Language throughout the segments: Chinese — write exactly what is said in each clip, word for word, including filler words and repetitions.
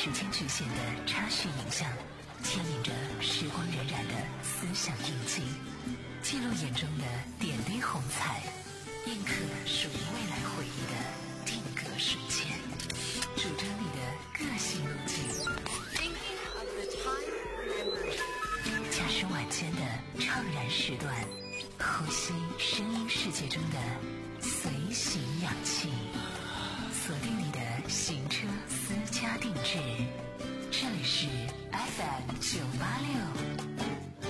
时间局限的插叙影像，牵引着时光荏苒的思想印记，记录眼中的点滴红彩，印刻属于未来回忆的定格瞬间，主张你的个性路径。驾驶晚间的怅然时段，呼吸声音世界中的随行氧气，锁定你的行车私家定制，这里是 F M 九八六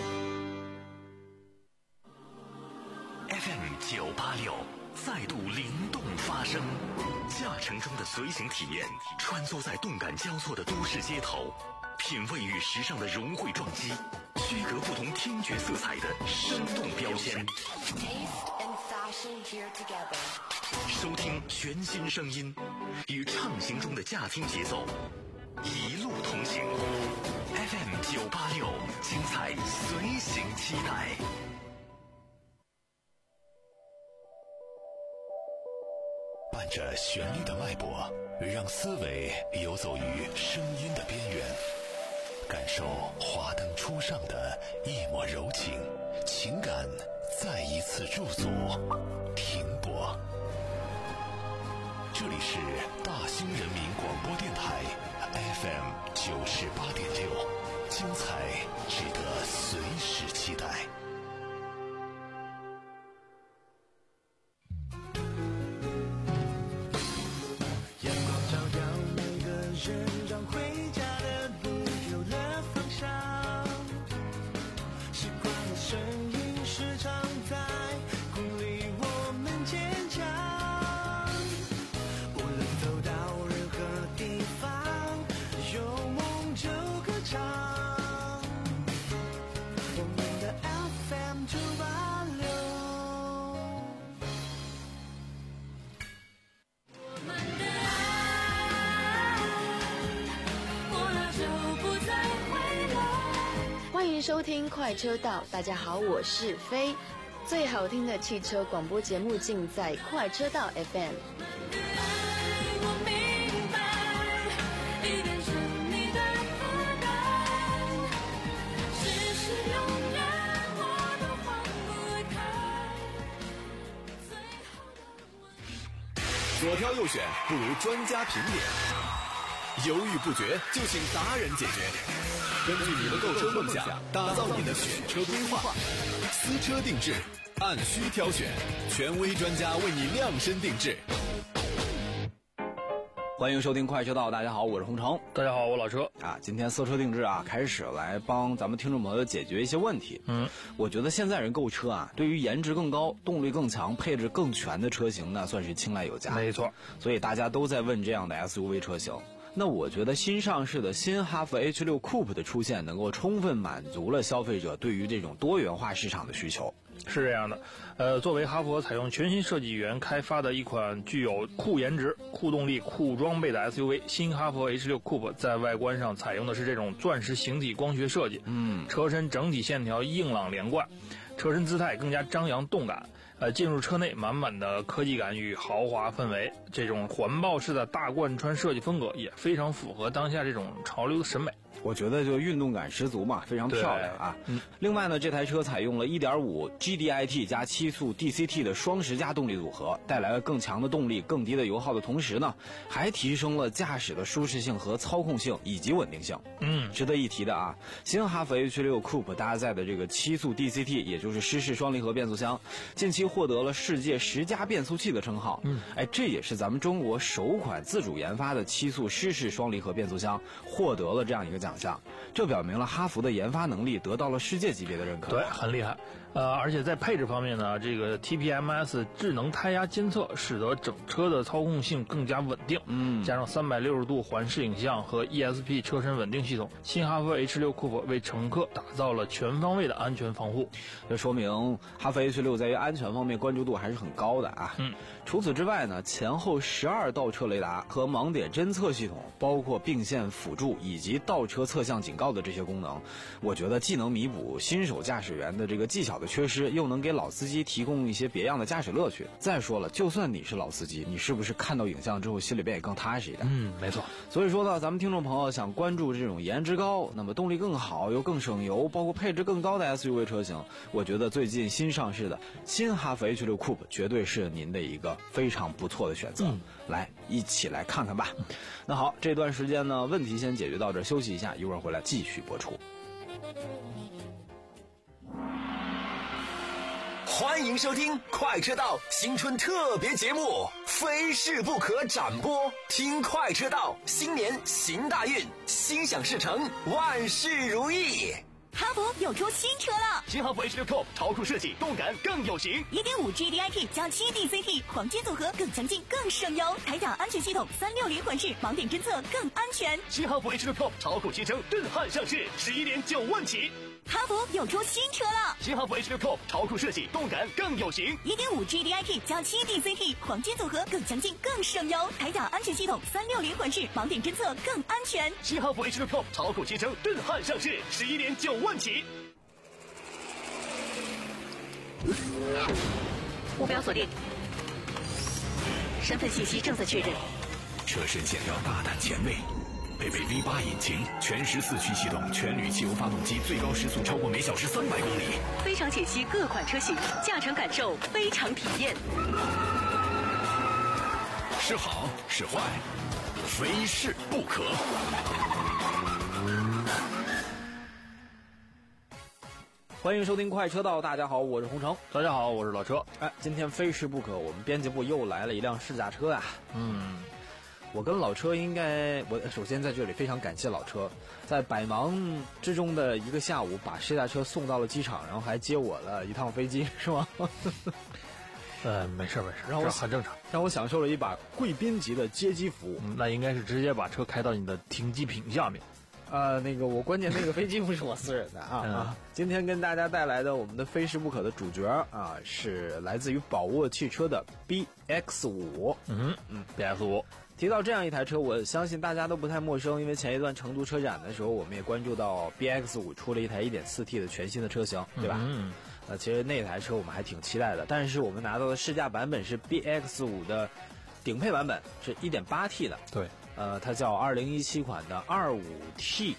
F M 九八六再度灵动发声，驾乘中的随行体验，穿梭在动感交错的都市街头，品味与时尚的融汇撞击，区隔不同听觉色彩的生动标签。收听全新声音，与畅行中的驾听节奏，一路同行。F M 九八六，精彩随行期待。伴着旋律的脉搏，让思维游走于声音的边缘，感受华灯初上的一抹柔情，情感再一次入组，停泊。这里是大兴人民广播电台 F M 九十八点六，精彩值得随时期待。 阳光照耀每个人，让回家的路有了方向。习惯的声音时常在鼓励我们坚强。无论走到任何地方，有梦就歌唱。我们的 F M 九八六。 欢迎收听快车道，大家好，我是飞。最好听的汽车广播节目尽在快车道 F M。 左挑右选不如专家评点，犹豫不决就请达人解决。根据你的购车梦想，打造你的选车规划，私车定制，按需挑选，权威专家为你量身定制。 欢迎收听快车道，大家好，我是洪城。 大家好，我老车啊。今天私车定制啊，开始来帮咱们听众朋友解决一些问题。嗯，我觉得现在人购车啊，对于颜值更高、动力更强、配置更全的车型呢，算是青睐有加。 没错， 所以大家都在问这样的 S U V 车型。那我觉得新上市的新哈弗 H 六 Coupe 的出现，能够充分满足了消费者对于这种多元化市场的需求。 是这样的，呃，作为哈弗采用全新设计语言开发的一款具有酷颜值、酷动力、酷装备的 S U V， 新哈弗 H 六 Coupe 在外观上采用的是这种钻石形体光学设计，嗯，车身整体线条硬朗连贯，车身姿态更加张扬动感。呃，进入车内满满的科技感与豪华氛围，这种环抱式的大贯穿设计风格也非常符合当下这种潮流的审美。 我觉得就运动感十足嘛，非常漂亮啊。嗯，另外呢，这台车采用了 一点五 G D I T 加七速 D C T 的双十佳动力组合，带来了更强的动力、更低的油耗的同时呢，还提升了驾驶的舒适性和操控性以及稳定性。嗯，值得一提的啊，新哈弗 H 六 Coupe 搭载的这个七速 D C T， 也就是湿式双离合变速箱，近期获得了世界十佳变速器的称号。嗯，哎，这也是咱们中国首款自主研发的七速湿式双离合变速箱，获得了这样一个奖项。这表明了哈弗的研发能力得到了世界级别的认可。 对，很厉害。呃，而且在配置方面呢，这个 T P M S 智能胎压监测使得整车的操控性更加稳定。嗯，加上三百六十度环视影像和 E S P 车身稳定系统，新哈弗 H 六 Coupe 为乘客打造了全方位的安全防护。 这说明哈弗 H 六在于安全方面关注度还是很高的啊。嗯，除此之外呢，前后十二倒车雷达和盲点侦测系统，包括并线辅助以及倒车侧向警告的这些功能，我觉得既能弥补新手驾驶员的这个技巧的个缺失，又能给老司机提供一些别样的驾驶乐趣。再说了，就算你是老司机，你是不是看到影像之后心里边也更踏实一点？ 嗯，没错。 所以说呢，咱们听众朋友想关注这种颜值高、那么动力更好又更省油，包括配置更高的 S U V 车型，我觉得最近新上市的新哈弗 H 六 Coupe 绝对是您的一个非常不错的选择。嗯，来一起来看看吧。那好，这段时间呢，问题先解决到这儿，休息一下，一会儿回来继续播出。 欢迎收听快车道新春特别节目《非试不可》展播，听快车道，新年行大运，心想事成，万事如意。 哈弗又出新车了， 新哈弗 H 六 Coupe 超酷设计，动感更有型。 一点五 G D I T 加七 D C T 黄金组合，更强劲更省油。铠甲安全系统三六零混式，盲点侦测更安全。 新哈弗 H 六 Coupe 超酷新称震撼上市，十一点九万起。 哈弗又出新车了， 新哈弗 H 六 Coupe 超酷设计，动感更有型。 一点五 G D I T 加七 D C T 黄金组合，更强劲更省油。铠甲安全系统三六零混式，盲点侦测更安全。 新哈弗 H 六 Coupe 超酷新称震撼上市，十一点九万起。 目标锁定，身份信息正在确认。 车身线条大胆前卫，配备 V 八 引擎，全时四驱系统，全铝汽油发动机，最高时速超过每小时三百公里。 非常解析各款车型，驾乘感受，非常体验。 是好是坏，非试不可。 欢迎收听快车道，大家好，我是洪城。 大家好，我是老车。 哎，今天非试不可，我们编辑部又来了一辆试驾车呀、啊。 嗯， 我跟老车应该，我首先在这里非常感谢老车，在百忙之中的一个下午，把试驾车送到了机场，然后还接我了一趟飞机，是吗？ 呃，没事没事， 让我很正常， 让我享受了一把贵宾级的接机服务。 嗯，那应该是直接把车开到你的停机坪下面。 呃，那个我关键那个飞机不是我私人的啊、嗯、啊！今天跟大家带来的我们的非试不可的主角啊，是来自于宝沃汽车的 B X 五。 嗯嗯 ，B X 五。 提到这样一台车，我相信大家都不太陌生，因为前一段成都车展的时候，我们也关注到 B X 五出了一台 一点四 T 的全新的车型，对吧？嗯。呃，其实那台车我们还挺期待的，但是我们拿到的试驾版本是 B X 五的顶配版本，是 一点八 T 的。 对。 呃，它叫二零一七款的 二五 T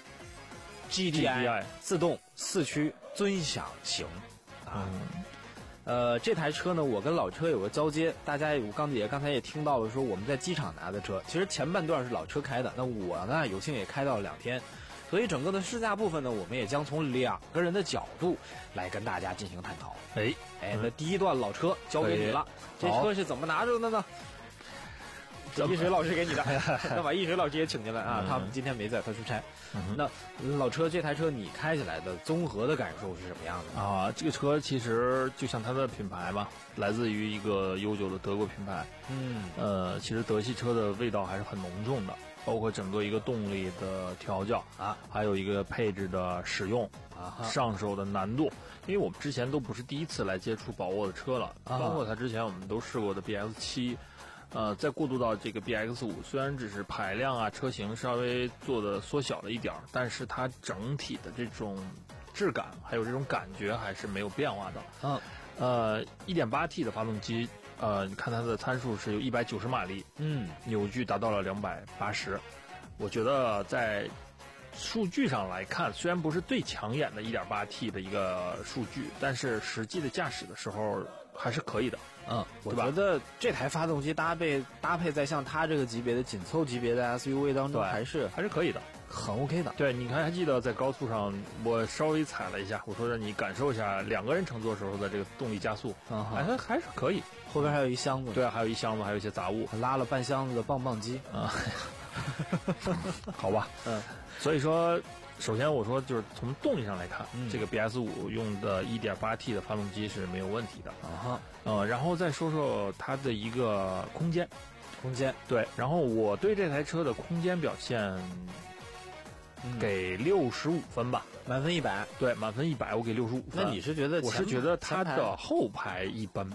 G D I 自动四驱尊享型啊。嗯、呃，这台车呢，我跟老车有个交接，大家我刚也刚才也听到了，说我们在机场拿的车，其实前半段是老车开的，那我呢有幸也开到了两天，所以整个的试驾部分呢，我们也将从两个人的角度来跟大家进行探讨。 哎哎，那第一段老车交给你了，这车是怎么拿着的呢？易水老师给你的，那把易水老师也请进来啊，他们今天没在，他出差。嗯、那老车这台车你开起来的综合的感受是什么样的啊？这个车其实就像它的品牌嘛，来自于一个悠久的德国品牌。嗯，呃，其实德系车的味道还是很浓重的，包括整个一个动力的调教啊，还有一个配置的使用啊，上手的难度。因为我们之前都不是第一次来接触宝沃的车了，啊、包括它之前我们都试过的 B X 七。呃，再过渡到这个 B X 五，虽然只是排量啊、车型稍微做的缩小了一点儿，但是它整体的这种质感还有这种感觉还是没有变化的。嗯，呃 一点八 T 的发动机，呃，你看它的参数是有一百九十马力，嗯，扭矩达到了两百八十。我觉得在数据上来看，虽然不是最抢眼的 一点八 T 的一个数据，但是实际的驾驶的时候还是可以的。 嗯，我觉得这台发动机搭配搭配在像它这个级别的紧凑级别的 S U V 当中，还是还是可以的， 很 OK 的。 对，你看还记得在高速上，我稍微踩了一下，我说让你感受一下两个人乘坐时候的这个动力加速，啊、嗯，还还是可以。 后边还有一箱子， 对啊，还有一箱子，还有一些杂物， 拉了半箱子的棒棒机啊。 好吧，嗯，所以说。首先我说就是从动力上来看，嗯、这个 B S 五用的 一点八 T 的发动机是没有问题的啊哈，呃，然后再说说它的一个空间， 空间对，然后我对这台车的空间表现给六十五分吧， 满分一百， 对，满分一百，我给六十五分。 那你是觉得？ 我是觉得它的后排一般。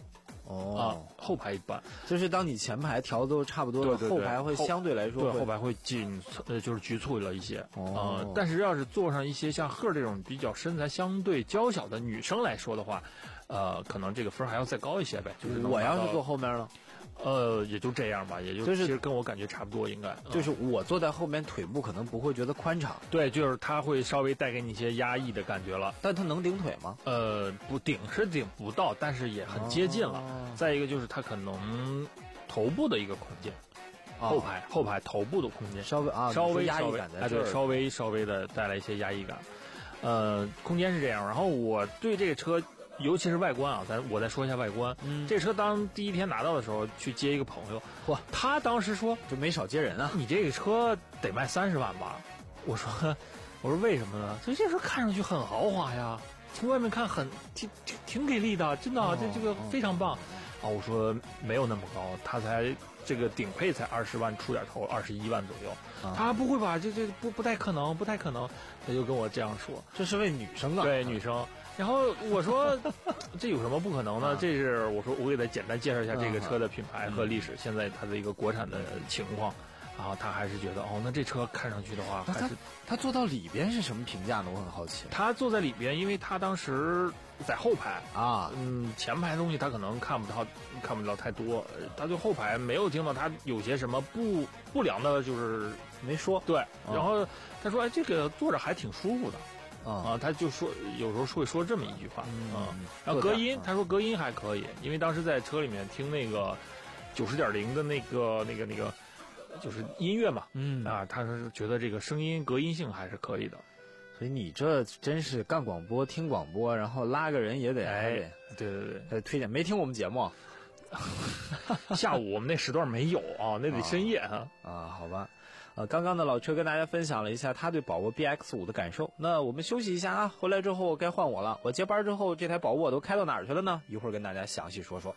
哦、 啊，后排一般， 就是当你前排调都差不多了， 对对对后排会相对来说对会后排会紧呃就是局促了一些。 哦、 呃，但是要是坐上一些像赫这种比较身材相对娇小的女生来说的话，呃，可能这个分还要再高一些呗。就是我要是坐后面呢？ 呃，也就这样吧，也就就是其实跟我感觉差不多，应该就是我坐在后面，腿部可能不会觉得宽敞， 对，就是它会稍微带给你一些压抑的感觉了。 但它能顶腿吗？ 呃，不顶是顶不到，但是也很接近了。 哦、 再一个就是它可能头部的一个空间，哦、后排后排头部的空间稍微啊， 稍微压抑感哎对，稍微稍微的带来一些压抑感。呃，空间是这样，然后我对这个车。尤其是外观啊，咱我再说一下外观。嗯，这车当第一天拿到的时候，去接一个朋友，嚯，他当时说就没少接人啊。 你这个车得卖三十万吧？我说，我说为什么呢？这这车看上去很豪华呀，从外面看很挺挺挺给力的，真的， 哦、 这这个非常棒。啊，我说没有那么高，他才这个顶配才二十万出点头，二十一万左右。啊、他不会吧？这这不不太可能，不太可能。他就跟我这样说， 这是为女生啊， 对女生。然后我说，这有什么不可能呢？这是我说我给他简单介绍一下这个车的品牌和历史，现在它的一个国产的情况。然后他还是觉得哦，那这车看上去的话，还是他坐到里边是什么评价呢？我很好奇。 他坐在里边，因为他当时在后排啊， 嗯，前排的东西他可能看不到，看不到太多。他对后排没有听到他有些什么不不良的，就是没说。 对，然后他说，哎，这个坐着还挺舒服的。 啊、 嗯，他就说有时候会说这么一句话， 嗯， 嗯然后隔音，他说隔音还可以，因为当时在车里面听那个九十点零的那个那个那个就是音乐嘛， 嗯啊，他是觉得这个声音隔音性还是可以的， 所以你这真是干广播听广播，然后拉个人也得哎，对对对， 还得推荐，没听我们节目， 下午我们那时段没有啊，那得深夜啊啊，好吧。呃，刚刚的老车跟大家分享了一下他对宝沃 B X 五的感受。那我们休息一下啊，回来之后该换我了。我接班之后，这台宝沃都开到哪儿去了呢？一会儿跟大家详细说说。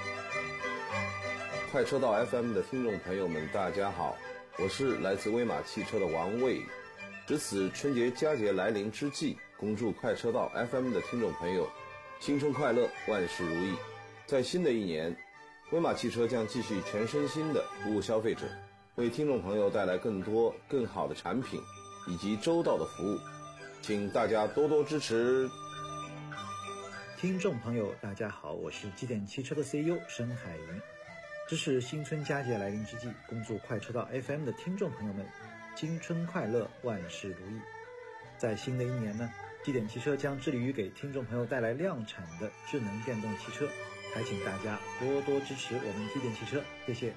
快车道 F M 的听众朋友们，大家好，我是来自威马汽车的王卫。值此春节佳节来临之际，恭祝快车道 F M 的听众朋友新春快乐，万事如意。在新的一年，威马汽车将继续全身心的服务消费者，为听众朋友带来更多更好的产品以及周到的服务，请大家多多支持。 听众朋友大家好，我是基点汽车的 C E O 申海云。这是新春佳节来临之际，恭祝快车道 F M 的听众朋友们新春快乐，万事如意。在新的一年呢，基点汽车将致力于给听众朋友带来量产的智能电动汽车，还请大家多多支持我们基点汽车，谢谢。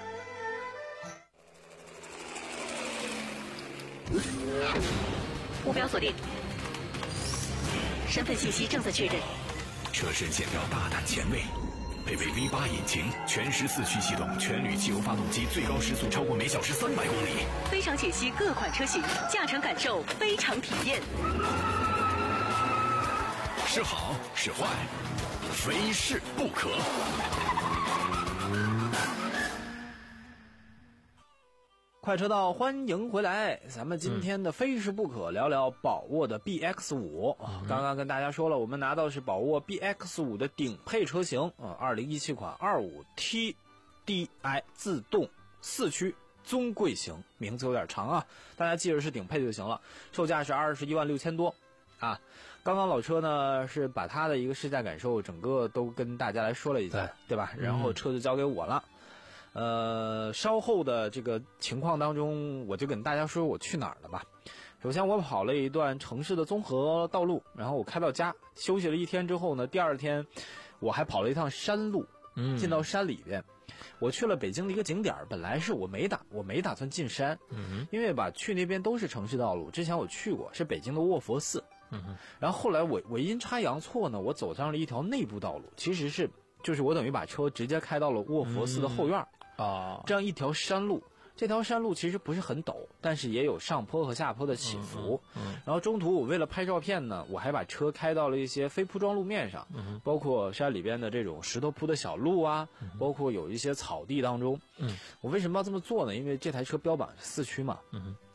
目标锁定，身份信息正在确认。 车身线条大胆前卫，配备 V 八 引擎，全时四驱系统，全铝汽油发动机，最高时速超过每小时三百公里。 非常解析各款车型，驾乘感受非常体验。 是好是坏，非试不可。 快车道，欢迎回来！咱们今天的非试不可，聊聊宝沃的 B X 五、嗯。刚刚跟大家说了，我们拿到是宝沃 B X 五的顶配车型啊，二零一七款二五 T D I 自动四驱尊贵型，名字有点长啊，大家记着是顶配就行了。售价是二十一万六千多啊。刚刚老车呢是把他的一个试驾感受整个都跟大家来说了一下， 对, 对吧？然后车就交给我了。嗯呃，稍后的这个情况当中，我就跟大家说我去哪儿了吧。首先，我跑了一段城市的综合道路，然后我开到家休息了一天之后呢，第二天我还跑了一趟山路， 嗯， 进到山里边。我去了北京的一个景点，本来是我没打我没打算进山， 嗯， 因为吧去那边都是城市道路，之前我去过，是北京的卧佛寺， 嗯， 然后后来我我阴差阳错呢，我走上了一条内部道路，其实是就是我等于把车直接开到了卧佛寺的后院。 嗯啊， 这样一条山路，这条山路其实不是很陡，但是也有上坡和下坡的起伏。 嗯嗯嗯、 然后中途我为了拍照片呢，我还把车开到了一些非铺装路面上， 嗯、 包括山里边的这种石头铺的小路啊， 嗯、 包括有一些草地当中。 嗯， 我为什么要这么做呢？因为这台车标榜四驱嘛。 嗯，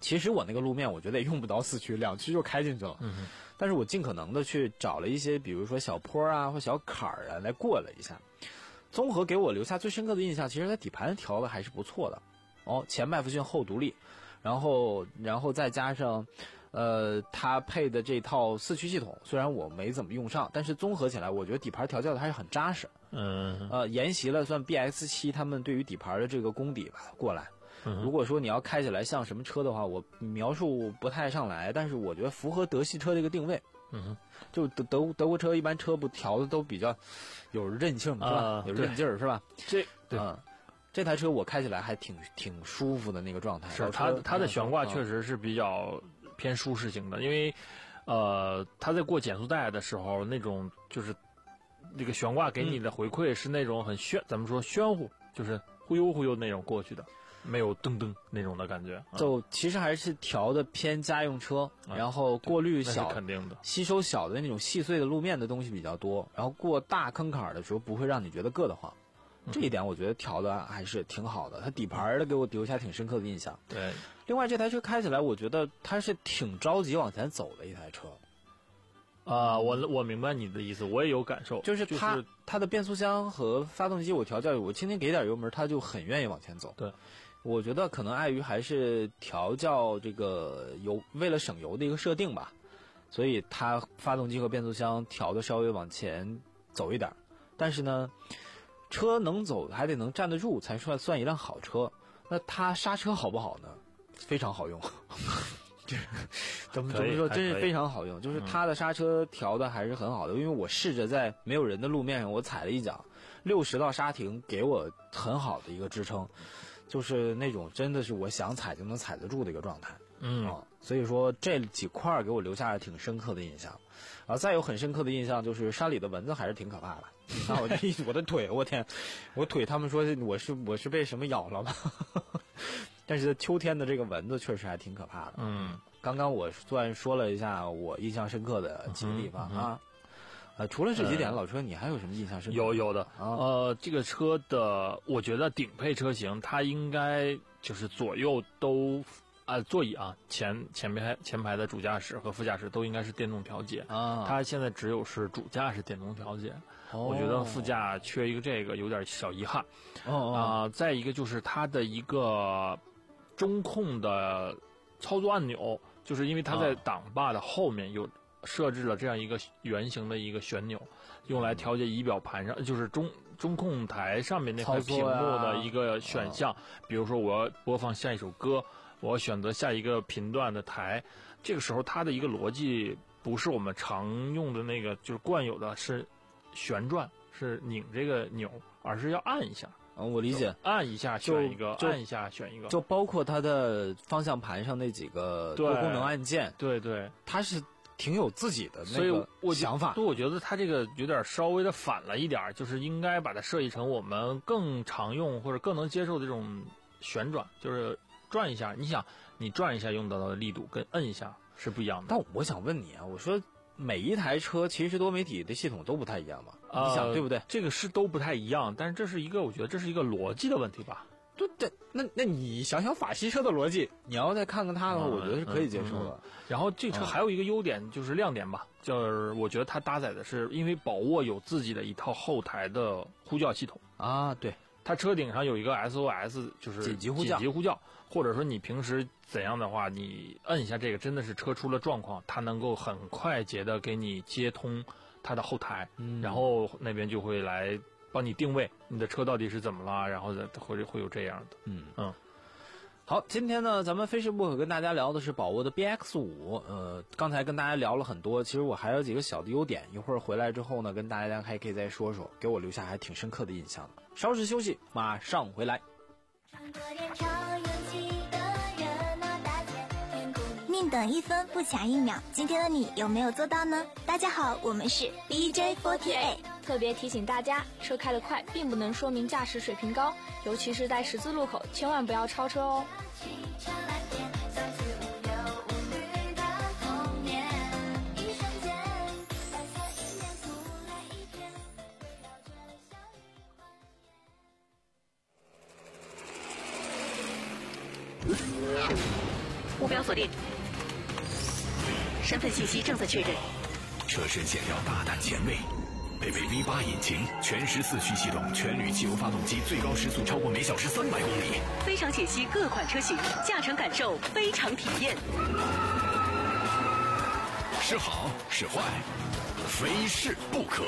其实我那个路面我觉得也用不到四驱，两驱就开进去了。 嗯， 但是我尽可能的去找了一些，比如说小坡啊或小坎儿啊来过了一下。综合给我留下最深刻的印象，其实它底盘调的还是不错的。哦，前麦弗逊后独立，然后然后再加上，呃，它配的这套四驱系统，虽然我没怎么用上，但是综合起来，我觉得底盘调教的还是很扎实。 嗯， 呃，沿袭了算 B X 七 他们对于底盘的这个功底吧过来。如果说你要开起来像什么车的话，我描述不太上来，但是我觉得符合德系车这个定位。 嗯， 就德德德国车一般车不调的都比较有韧性是吧？ 啊、 有韧劲儿是吧？ 这对、 嗯，这台车我开起来还挺挺舒服的那个状态。 是它它的悬挂确实是比较偏舒适型的，因为呃它在过减速带的时候，那种就是这个悬挂给你的回馈是那种很喧，咱们说喧乎，就是忽悠忽悠那种过去的。没有噔噔那种的感觉， 就其实还是调的偏家用车，嗯、然后过滤小， 肯定的， 吸收小的那种细碎的路面的东西比较多，然后过大坑坎的时候不会让你觉得硌得慌，嗯、这一点我觉得调的还是挺好的。它底盘的给我留下挺深刻的印象。 对， 另外这台车开起来，我觉得它是挺着急往前走的一台车。 啊、呃，我我明白你的意思，我也有感受， 就是它、 就是、 它的变速箱和发动机我调教，我轻轻给点油门，它就很愿意往前走。 对。 我觉得可能碍于还是调教这个油，为了省油的一个设定吧，所以它发动机和变速箱调的稍微往前走一点。但是呢，车能走还得能站得住才算算一辆好车。那它刹车好不好呢？非常好用。怎么怎么说，真是非常好用。就是它的刹车调的还是很好的，因为我试着在没有人的路面上，我踩了一脚，六十到刹停，给我很好的一个支撑。就是那种真的是我想踩就能踩得住的一个状态， 嗯、 啊，所以说这几块给我留下了挺深刻的印象，啊，再有很深刻的印象就是山里的蚊子还是挺可怕的，那我这我的腿，我天，我腿他们说我是我是被什么咬了吗？但是秋天的这个蚊子确实还挺可怕的， 嗯， 刚刚我算说了一下我印象深刻的几个地方、嗯、啊。呃，除了这几点，呃、老车你还有什么印象深刻？ 有有的， 啊、 呃，这个车的，我觉得顶配车型它应该就是左右都，啊、呃，座椅啊，前前排前排的主驾驶和副驾驶都应该是电动调节啊。 它现在只有是主驾是电动调节，哦、我觉得副驾缺一个这个有点小遗憾。 哦啊、呃，再一个就是它的一个中控的操作按钮，就是因为它在挡把的后面有。设置了这样一个圆形的一个旋钮，用来调节仪表盘上，就是中中控台上面那块屏幕的一个选项。比如说，我要播放下一首歌，我要选择下一个频段的台。这个时候，它的一个逻辑不是我们常用的那个，就是惯有的是旋转，是拧这个钮，而是要按一下。 嗯，我理解， 按一下选一个，按一下选一个， 就包括它的方向盘上那几个多功能按键， 对对， 它是。挺有自己的那个想法， 所以我觉得它这个有点稍微的反了一点，就是应该把它设计成我们更常用或者更能接受的这种旋转，就是转一下。你想，你转一下用到的力度跟摁一下是不一样的。 但我想问你啊，我说每一台车其实多媒体的系统都不太一样嘛？ 呃、 你想对不对？ 这个是都不太一样，但是这是一个，我觉得这是一个逻辑的问题吧。 对对，那那你想想法系车的逻辑，你要再看看它的话， 嗯、 我觉得是可以接受的。 嗯嗯、然后这车还有一个优点，就是亮点吧，就是我觉得它搭载的是，因为宝沃有自己的一套后台的呼叫系统啊，对， 它车顶上有一个 S O S， 就是紧急呼叫， 紧急呼叫，或者说你平时怎样的话，你摁一下这个，真的是车出了状况，它能够很快捷的给你接通它的后台， 嗯、 然后那边就会来。帮你定位你的车到底是怎么了，然后会会有这样的， 嗯嗯。 好，今天呢，咱们非事不可跟大家聊的是宝沃的 B X 五，呃，刚才跟大家聊了很多，其实我还有几个小的优点，一会儿回来之后呢，跟大家还可以再说说，给我留下还挺深刻的印象的。稍事休息，马上回来。 宁等一分不卡一秒，今天的你有没有做到呢？大家好，我们是 D J 四十八。 特别提醒大家，车开得快并不能说明驾驶水平高，尤其是在十字路口，千万不要超车哦。 目标锁定，身份信息正在确认。 车身线条大胆前卫，配备 V 八 引擎，全时四驱系统，全铝汽油发动机，最高时速超过每小时三百公里。 非常解析各款车型，驾乘感受非常体验。 是好是坏，非试不可。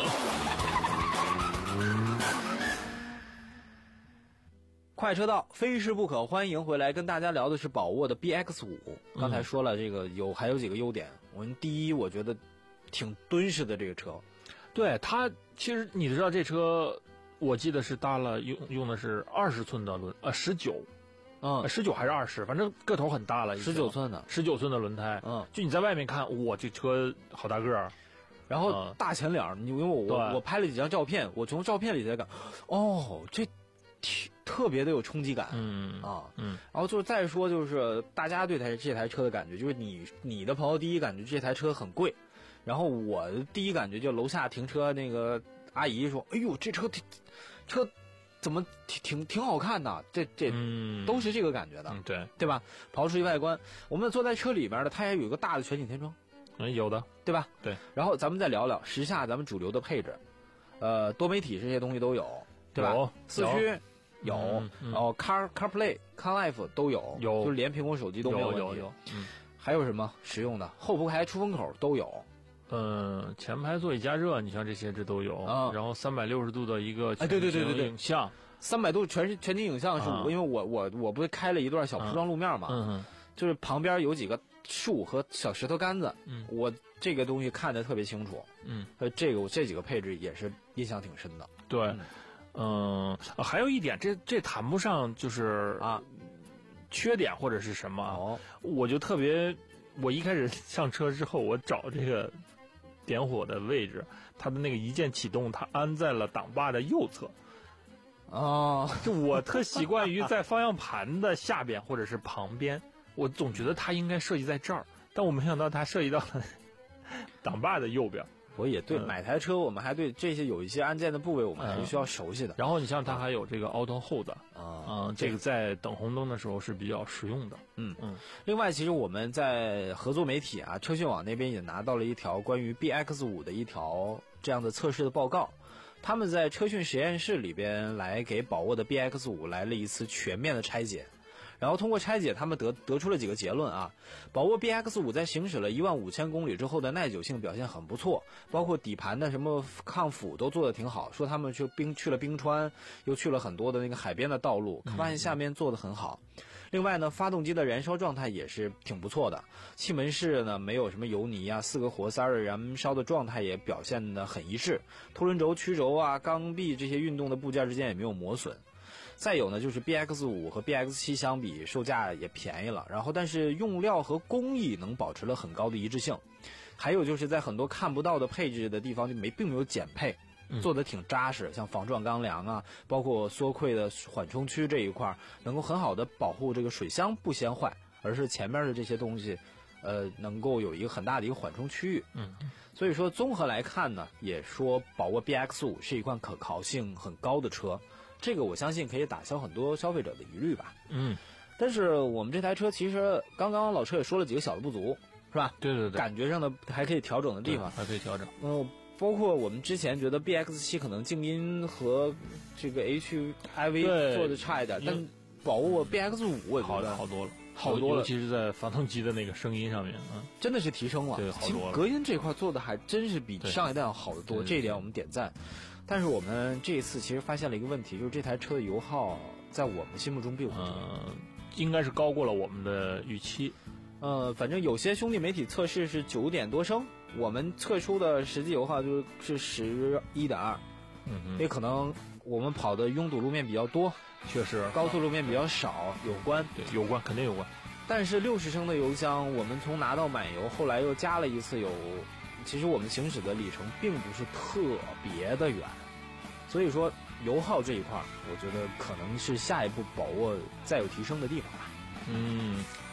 快车道，非试不可。欢迎回来，跟大家聊的是宝沃的 B X 五。刚才说了，这个有还有几个优点。我们第一，我觉得挺敦实的这个车。 对它，其实你知道这车，我记得是搭了用用的是二十寸的轮，呃，十九， 嗯， 十九还是二十，反正个头很大了， 十九寸的， 十九寸的轮胎， 嗯， 就你在外面看，哇，这车好大个儿。 然后大前脸，你因为我我我拍了几张照片，我从照片里才感，哦，这特别的有冲击感， 嗯啊， 嗯， 然后就是再说就是大家对台这台车的感觉，就是你你的朋友第一感觉这台车很贵，然后我的第一感觉就楼下停车那个阿姨说，哎呦这车挺车怎么挺挺挺好看的，这这都是这个感觉的， 嗯、对对吧？刨出一外观，我们坐在车里边的，它也有一个大的全景天窗。 嗯，有的， 对吧？ 对。 然后咱们再聊聊时下咱们主流的配置，呃，多媒体这些东西都有，对吧？四驱有， 嗯嗯、 然后 Car CarPlay、CarLife 都有， 有， 就是连苹果手机都没有问题。 有有有。嗯。 还有什么实用的？后铺排出风口都有。 嗯，前排座椅加热，你像这些这都有。啊。然后三百六十度的一个哎，对对对对对， 影像， 三百度全是全景影像是我，啊、因为我我我不是开了一段小铺装路面嘛， 嗯嗯， 就是旁边有几个树和小石头杆子， 嗯， 我这个东西看得特别清楚， 嗯， 呃，这个我这几个配置也是印象挺深的。 对，嗯，呃、还有一点，这这谈不上就是啊缺点或者是什么， 哦， 我就特别，我一开始上车之后，我找这个点火的位置，它的那个一键启动，它安在了挡把的右侧。 哦， 就我特习惯于在方向盘的下边或者是旁边。我总觉得它应该设计在这儿，但我没想到它设计到了挡把的右边。 我也对、嗯、买台车，我们还对这些有一些按键的部位，我们还是需要熟悉的。 嗯、然后你像它还有这个 Auto Hold 啊、 嗯， 这个在等红灯的时候是比较实用的。 嗯嗯。另外，其实我们在合作媒体啊，车讯网那边也拿到了一条关于 B X 五 的一条这样的测试的报告。他们在车讯实验室里边来给宝沃的 B X 五 来了一次全面的拆解。然后通过拆解，他们得得出了几个结论啊。宝沃 B X 五 在行驶了一万五千公里之后的耐久性表现很不错，包括底盘的什么抗腐都做得挺好。说他们去冰去了冰川，又去了很多的那个海边的道路，发现下面做得很好。嗯、另外呢，发动机的燃烧状态也是挺不错的，气门室呢没有什么油泥啊，四个活塞的燃烧的状态也表现得很一致，凸轮轴、曲轴啊、缸壁这些运动的部件之间也没有磨损。再有呢，就是 B X 五 和 B X 七 相比，售价也便宜了，然后但是用料和工艺能保持了很高的一致性。还有就是在很多看不到的配置的地方就没并没有减配，做得挺扎实，像防撞钢梁啊，包括缩溃的缓冲区这一块，能够很好的保护这个水箱不先坏，而是前面的这些东西，呃，能够有一个很大的一个缓冲区域。 嗯， 所以说综合来看呢，也说宝沃 B X 五 是一款可靠性很高的车。这个我相信可以打消很多消费者的疑虑吧。 嗯， 但是我们这台车其实刚刚老车也说了几个小的不足，是吧？ 对对对， 感觉上的还可以调整的地方， 还可以调整。 嗯，包括我们之前觉得 B X 七 可能静音和这个 H I V 做的差一点，但宝沃 B X 五 我觉得好多了， 好多了， 尤其是在发动机的那个声音上面，嗯， 真的是提升了， 对，好多了。 隔音这块做的还真是比上一代要好得多，这一点我们点赞。但是我们这一次其实发现了一个问题，就是这台车的油耗在我们心目中并不低， 呃，应该是高过了我们的预期。 呃，反正有些兄弟媒体测试是九点多升，我们测出的实际油耗就是十一点二。 嗯， 也可能我们跑的拥堵路面比较多， 确实高速路面比较少，有关， 对，有关，肯定有关。 但是六十升的油箱，我们从拿到满油，后来又加了一次油。其实我们行驶的里程并不是特别的远，所以说油耗这一块，我觉得可能是下一步宝沃再有提升的地方吧。 嗯，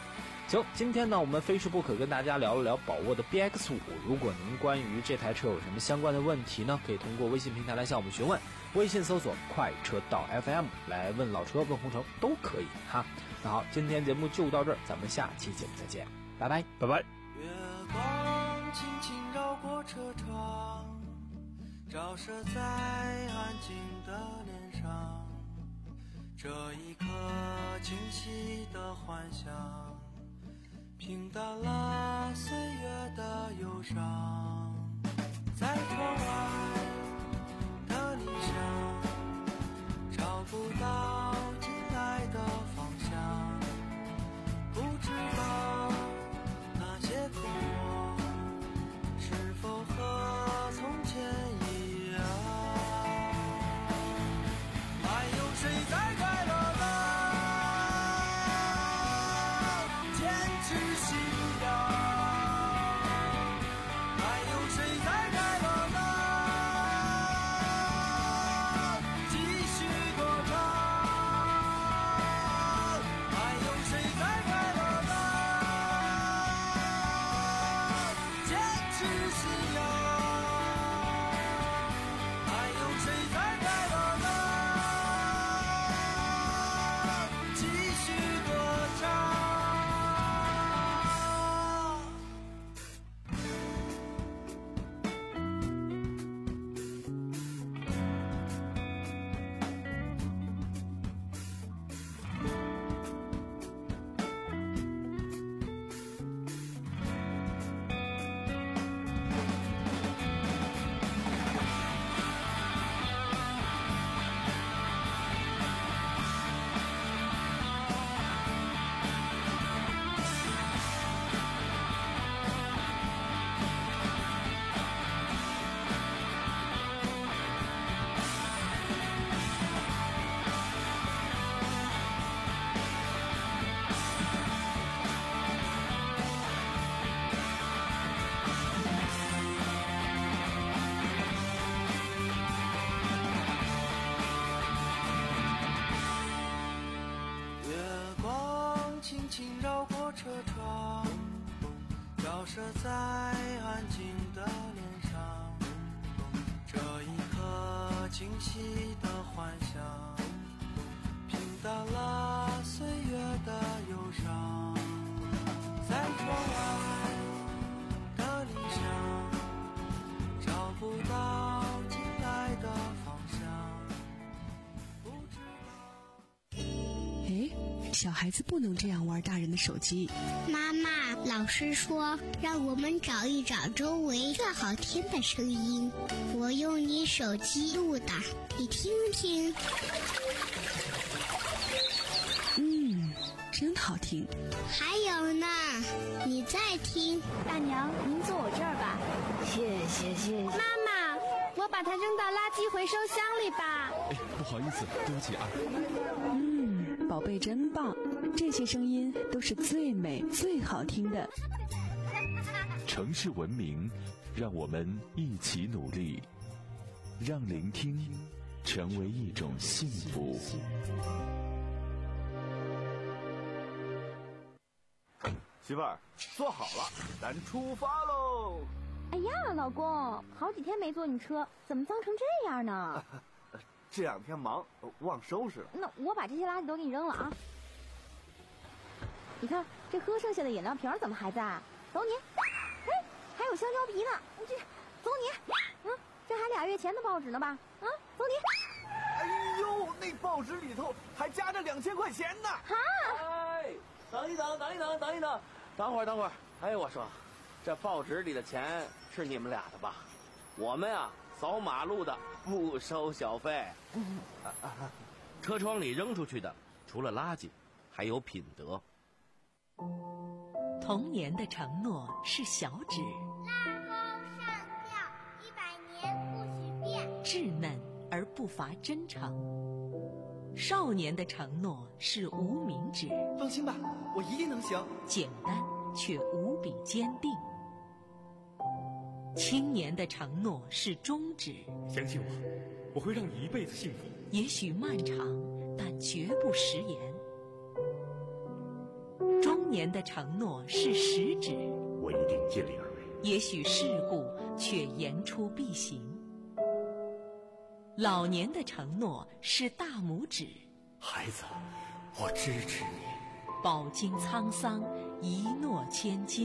行，今天呢，我们非说不可跟大家聊了聊宝沃的 B X 五。如果您关于这台车有什么相关的问题呢，可以通过微信平台来向我们询问，微信搜索快车道 F M 来问老车问红城都可以哈。那好，今天节目就到这儿，咱们下期节目再见，拜拜拜拜。 月光轻轻绕过车窗，照射在安静的脸上，这一刻清晰的幻想，平淡了岁月的忧伤。在窗外的理想，找不到进来的方向，不知道那些困惑是否和从前一样。还有谁在快乐的坚持信仰？还有谁在快乐的继续歌唱？还有谁在快乐的坚持信仰？还有谁在快乐的继续歌唱？月光轻轻绕过车窗，照射在安静的脸上，这一刻清晰的幻想，平淡了岁月的忧伤。在窗外的理想，找不到进来的方向，不知道。 哎，小孩子不能这样玩大人的手机。 妈妈，老师说让我们找一找周围最好听的声音，我用你手机录的，你听听。 嗯，真好听。 还有呢，你再听。 大娘，您坐我这儿吧。 谢谢谢谢。 妈妈，我把它扔到垃圾回收箱里吧。 哎，不好意思，对不起啊。 嗯，宝贝真棒，这些声音都是最美最好听的。 城市文明，让我们一起努力，让聆听成为一种幸福。 媳妇儿，坐好了，咱出发喽！ 哎呀，老公，好几天没坐你车，怎么脏成这样呢？ 这两天忙，忘收拾了。 那我把这些垃圾都给你扔了啊！你看，这喝剩下的饮料瓶怎么还在？走你！哎，还有香蕉皮呢，这走你！嗯，这还俩月前的报纸呢吧？啊，走你！ 哎呦，那报纸里头还夹着两千块钱呢！ 哈！ 哎，等一等，等一等，等一等，等会儿，等会儿。哎，我说，这报纸里的钱是你们俩的吧？我们啊，扫马路的不收小费。 车窗里扔出去的，除了垃圾，还有品德。 童年的承诺是小指， 拉钩上吊，一百年不许变。 稚嫩而不乏真诚。少年的承诺是无名指， 放心吧，我一定能行。 简单却无比坚定。青年的承诺是中指， 相信我，我会让你一辈子幸福。 也许漫长，但绝不食言。中年的承诺是实指， 我一定尽力而为。 也许事故却言出必行。老年的承诺是大拇指， 孩子，我支持你。 饱经沧桑，一诺千金。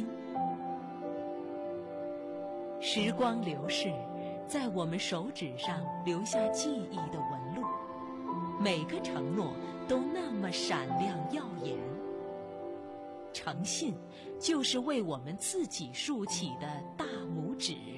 时光流逝，在我们手指上留下记忆的纹路，每个承诺都那么闪亮耀眼。诚信就是为我们自己竖起的大拇指。